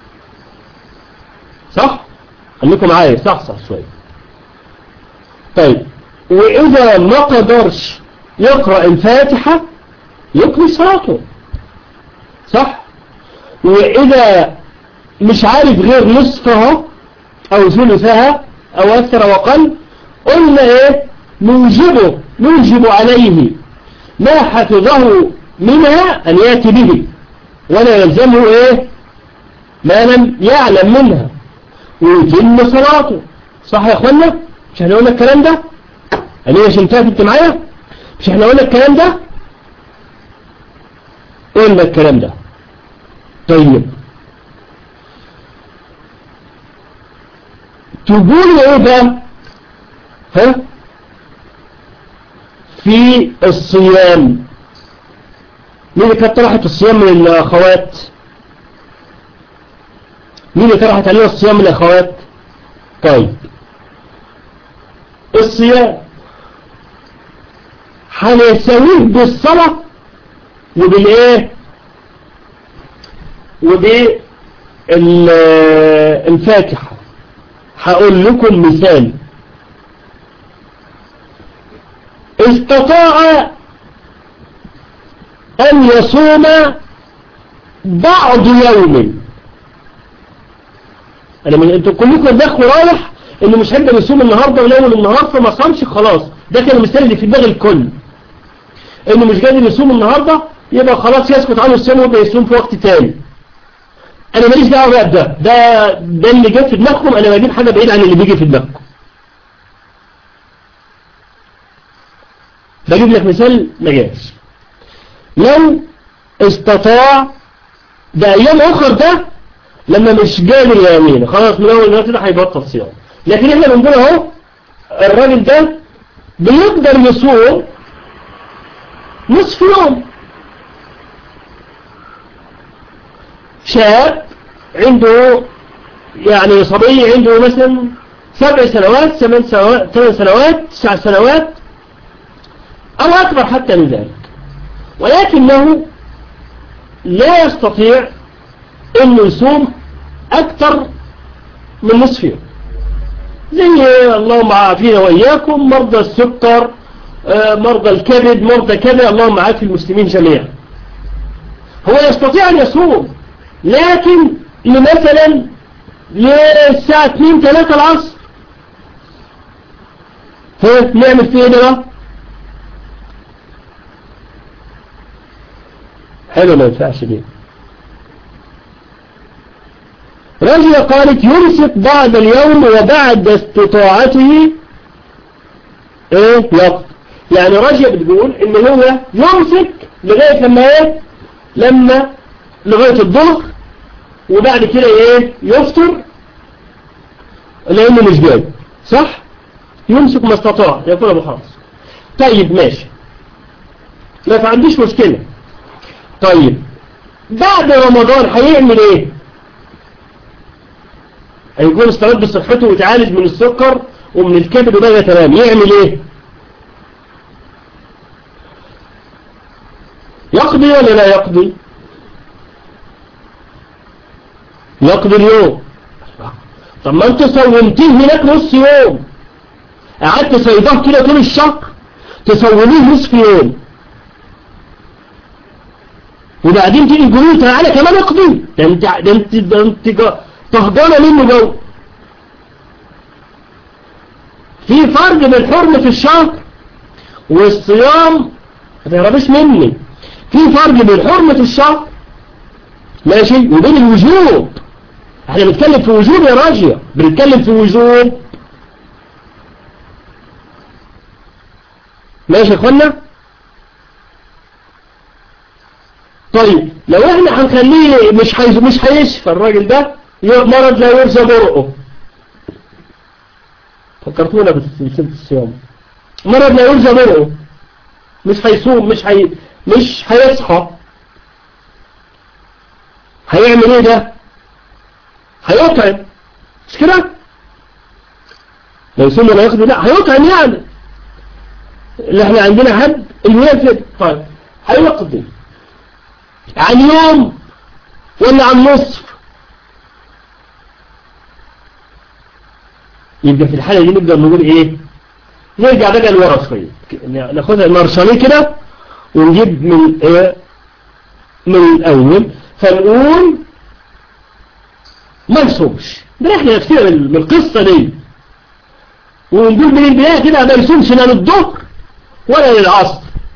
صح؟ خليكم معايا صح صح شويه. طيب واذا ما قدرش يقرأ الفاتحة يقضي صلاته صح؟ وإذا مش عارف غير نصفها أو ثلثها أو أكثر وقل قلنا إيه؟ نوجبه نوجب عليه ما حفظه منها أن يأتي به ولا يلزمه إيه؟ ما لم يعلم منها ويتم صلاته. صح يا أخوانا؟ مش احنا قلنا الكلام ده؟ أنا مش انتهت انت معايا؟ مش احنا قلنا الكلام ده؟ قلنا الكلام ده. طيب تقول ايه بقى ها في الصيام؟ مين اللي كانت طرحت الصيام من الاخوات؟ مين اللي طرحت علينا الصيام من الاخوات؟ طيب الصيام هنسويه بالصلاة وبالايه وبالفاتحة. هقول لكم مثال. استطاع أن يصوم بعض يوم. أنا من أنتم كلكم داخل رايح إنه مش هيقدر يصوم النهاردة ولو النهار فما صامش خلاص. ده كان المثال اللي في دماغ الكل إنه مش قادر يصوم النهاردة يبقى خلاص يسكت عنه الصيام ويبقى يصوم في وقت تاني. انا ماليش دعوه بقى بده ده ده اللي جه في دماغكم. انا بجيب حاجه بعيد عن اللي بيجي في دماغكم. بجيب لك مثال ما جاش. لو استطاع ده ايام اخر ده لما مش قادر يامين خلاص من اول الوقت ده هيبطل صيام. لكن احنا بنقول اهو الراجل ده بيقدر يصوم نصف يوم. شاب عنده يعني صبي عنده مثلا سبع سنوات ثمان سنوات ثمان سنوات تسع سنوات أو أكبر حتى من ذلك، ولكنه لا يستطيع أنه يصوم أكثر من نصف يوم. زي اللهم عافينا وإياكم مرضى السكر مرضى الكبد مرضى كذا، اللهم عافي المسلمين جميعا. هو يستطيع أن يصوم لكن مثلا للساعة اثنين ثلاثة العصر ها نعمل فيه ده بقى حلو ما ينفعش ليه. رجل قالت يمسك بعد اليوم وبعد استطاعته ايه يقضي. يعني رجل بتقول ان هو يمسك لغاية لما ايه لما لغاية الظهر وبعد كده ايه يفطر لانه مش جاي صح. يمسك ما استطاع يقول ابو حافظ. طيب ماشي لا فعنديش مشكلة. طيب بعد رمضان هيعمل ايه؟ هيكون استرد بصحته ويتعالج من السكر ومن الكبد وبقى تمام. يعمل ايه؟ يقضي ولا لا يقضي؟ يقضي اليوم. طب ما انت صومتيه هناك نص يوم قعدت صيداه كده طول الشهر تصوميه نصف يوم وبعدين تيجي تقولي تعالى كمان اقضي. ده انت ده انت ده انت تهجانه منه جو. في فرق بين الحرم في الشهر والصيام ما تهربش مني. في فرق بين الحرم في الشهر ماشي وبين الوجوب. احنا بنتكلم في وجوب يا راجل بنتكلم في وجوب ماشي يا اخوانا. طيب لو احنا هنخليه مش حي... مش هيشفى الراجل ده مرض لا يرجى برؤه. فكرتونا بسلسلة الصيام. مرض لا يرجى برؤه مش هيصوم مش هي... مش هيصحى. هيعمل ايه ده؟ هيطعم مش كده؟ لا يصوم ولا ياخد لا هيطعم يعني اللي احنا عندنا حد الوافد. طيب هيقضي عن يوم ولا عن نصف؟ يبقى في الحالة دي نقدر نقول ايه؟ نرجع بقى لورا شوية ناخدها المرشاليه كده ونجيب من ايه من الاول. فنقول ما يصومش. ده احنا نفسنا من القصة دي ونقول من البداية كده ما يصومش لا للظهر ولا للعصر.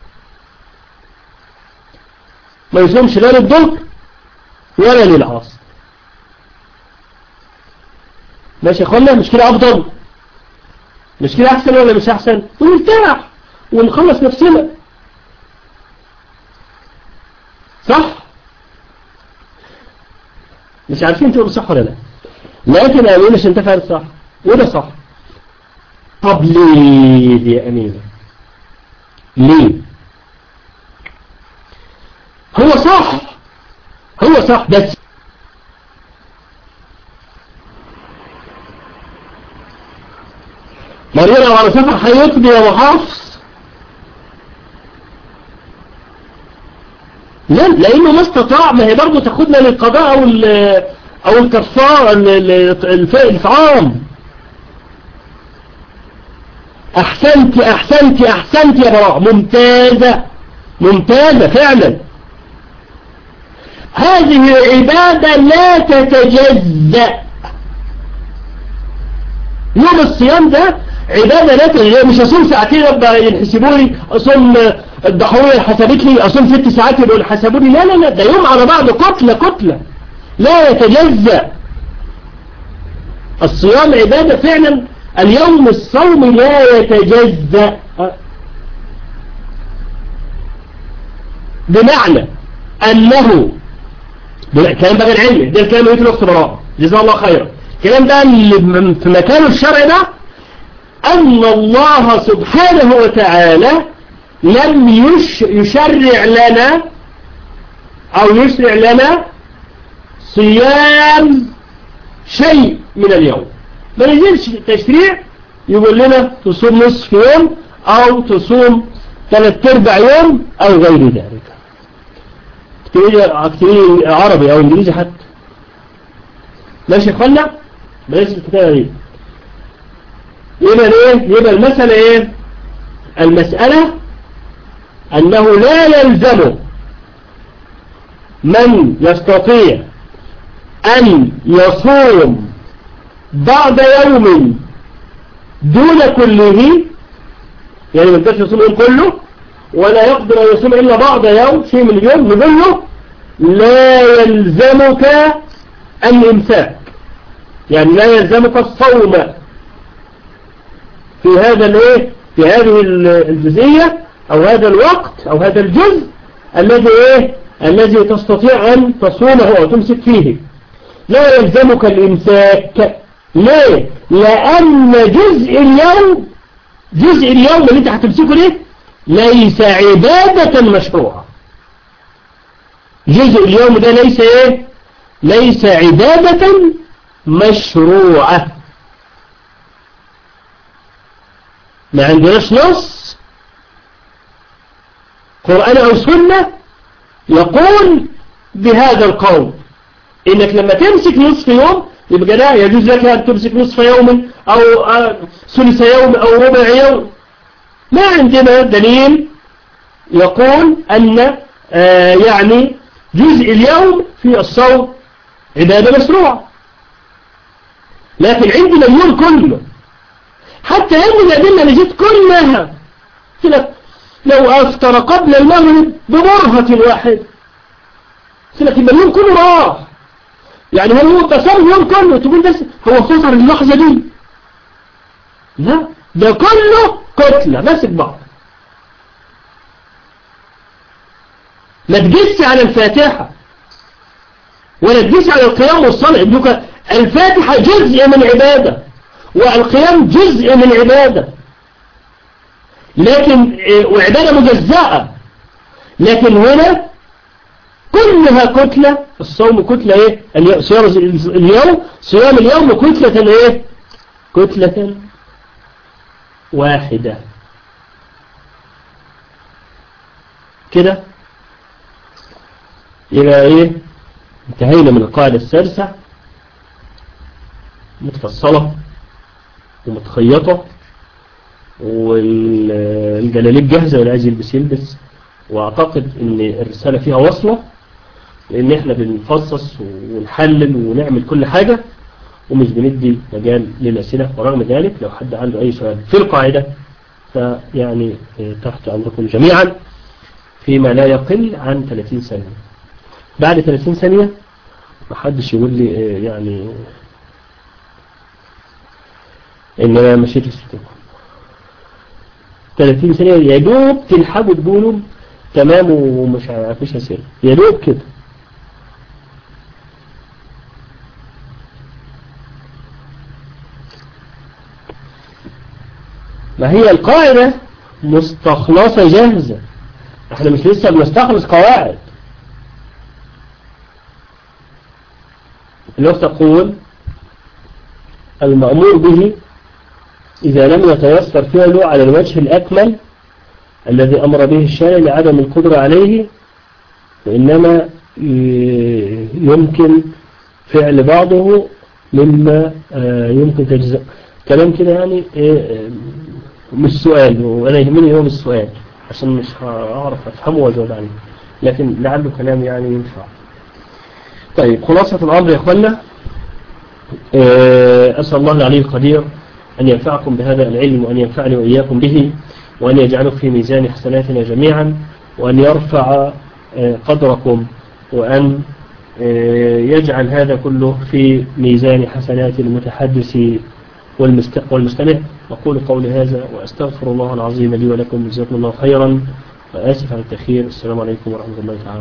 ما يصومش لا للظهر ولا للعصر. ماشي يا اخوانا مش كده افضل؟ مش كده احسن ولا مش احسن؟ ونرتاح ونخلص نفسنا صح؟ مش عارفين تقول صح ولا لا لكن امين عشان تفعل صح وده صح. طب ليه يا امين؟ ليه؟ هو صح هو صح بس مرينا وعلى سفر هيقضي يا محافظ. لا لانه ما استطاع. ما هي برضه تاخدنا للقضاء او او الكفاره الإطعام. احسنت احسنت احسنت يا براء ممتازة ممتازة فعلا. هذه عبادة لا تتجزأ. يوم الصيام ده عبادة لا تتجزأ. مش اصوم ساعتين يبقى يحسبوني اصوم الضحوية حسبت لي اصوم ست ساعات يبقوا يحسبوني. لا لا لا ده يوم على بعض كتلة كتلة لا يتجزأ. الصيام عبادة فعلا. اليوم الصوم لا يتجزأ بمعنى أنه كلام بقى العلم ده الكلام يقول الأخت براء جزاه الله خيرا. الكلام ده اللي في مكانه الشرعي ده أن الله سبحانه وتعالى لم يش يشرع لنا أو يشرع لنا صيام شيء من اليوم. ما نزلش تشريع يقول لنا تصوم نصف يوم أو تصوم ثلاث ارباع يوم أو غير ذلك. اكتبين عربي أو إنجليزي حتى ماشي اخوانا بلاش الكتابة دي. يبقى ايه؟ يبقى المسألة ايه؟ المسألة أنه لا يلزم من يستطيع أن يصوم بعد يوم دون كله يعني ما يقدرش يصوم يوم كله ولا يقدر أن يصوم إلا بعض يوم شيء من اليوم، يقول له لا يلزمك الإمساك، يعني لا يلزمك الصوم في هذا الايه في هذه الجزئية أو هذا الوقت أو هذا الجزء الذي ايه الذي تستطيع أن تصومه أو تمسك فيه. لا يلزمك الإمساك. ليه؟ لأن جزء اليوم جزء اليوم اللي انت هتمسكه ليه ليس عبادة مشروعة. جزء اليوم ده ليس ايه ليس عبادة مشروعة. ما عندناش نص قرآن أو سنة يقول بهذا القول إنك لما تمسك نصف يوم يبقى لا يجوز لك أن تمسك نصف يوم أو ثلث يوم أو ربع يوم. ما عندنا دليل يقول أن آه يعني جزء اليوم في الصوم عبادة مشروعة، لكن عندنا اليوم كله. حتى هذه الأدلة اللي جت كلها لك لو أفطر قبل المغرب ببرهة واحدة لك اليوم كله راح. يعني هل هو تصام اليوم كله تقول بس هو فطر اللحظة دي؟ لا، ده كله كتلة ماسك بعض. ما تجس على الفاتحة ولا تجس على القيام والصلاة. ابنك الفاتحة جزء من عبادة والقيام جزء من عبادة، لكن وعبادة مجزاءة، لكن هنا كلها كتلة. الصوم كتلة ايه صيام اليوم صيام اليوم كتلة ايه كتلة واحدة كده. يبقى ايه انتهينا من القاعدة السادسة، متفصلة ومتخيطة والجلاليب جاهزة واللي عايز يلبس يلبس. واعتقد ان الرسالة فيها وصلة، لان احنا بنفصص ونحلل ونعمل كل حاجة ومش بندي مجال للأسئلة. ورغم ذلك لو حد عنده اي سؤال في القاعدة فيعني تحت امركم جميعا فيما لا يقل عن ثلاثين ثانية. بعد ثلاثين ثانية محدش يقول لي يعني ان انا مشيت السلوك. ثلاثين ثانية يا دوب تلحقوا تقولوا تمام ومش عارفش اسئله، يا دوب كده. ما هي القاعدة مستخلصة جاهزة، احنا مش لسه بنستخلص قواعد. لو تقول المأمور به إذا لم يتيسر فعله على الوجه الأكمل الذي أمر به الشارع لعدم القدرة عليه، وإنما يمكن فعل بعضه مما يمكن تجزء. كلام كده يعني مش سؤال، وأنا يهمني هو مش سؤال عشان مش هعرف أفهمه وأجاوب عليه، لكن لعله كلام يعني ينفع. طيب خلاصة الأمر يا أخوانا، أسأل الله العلي القدير أن ينفعكم بهذا العلم وأن ينفعني وإياكم به، وأن يجعله في ميزان حسناتنا جميعا، وأن يرفع قدركم، وأن يجعل هذا كله في ميزان حسنات المتحدث والمستمع. أقول قولي هذا وأستغفر الله العظيم لي ولكم، جزاكم الله خيرا وآسف على التأخير. السلام عليكم ورحمة الله تعالى.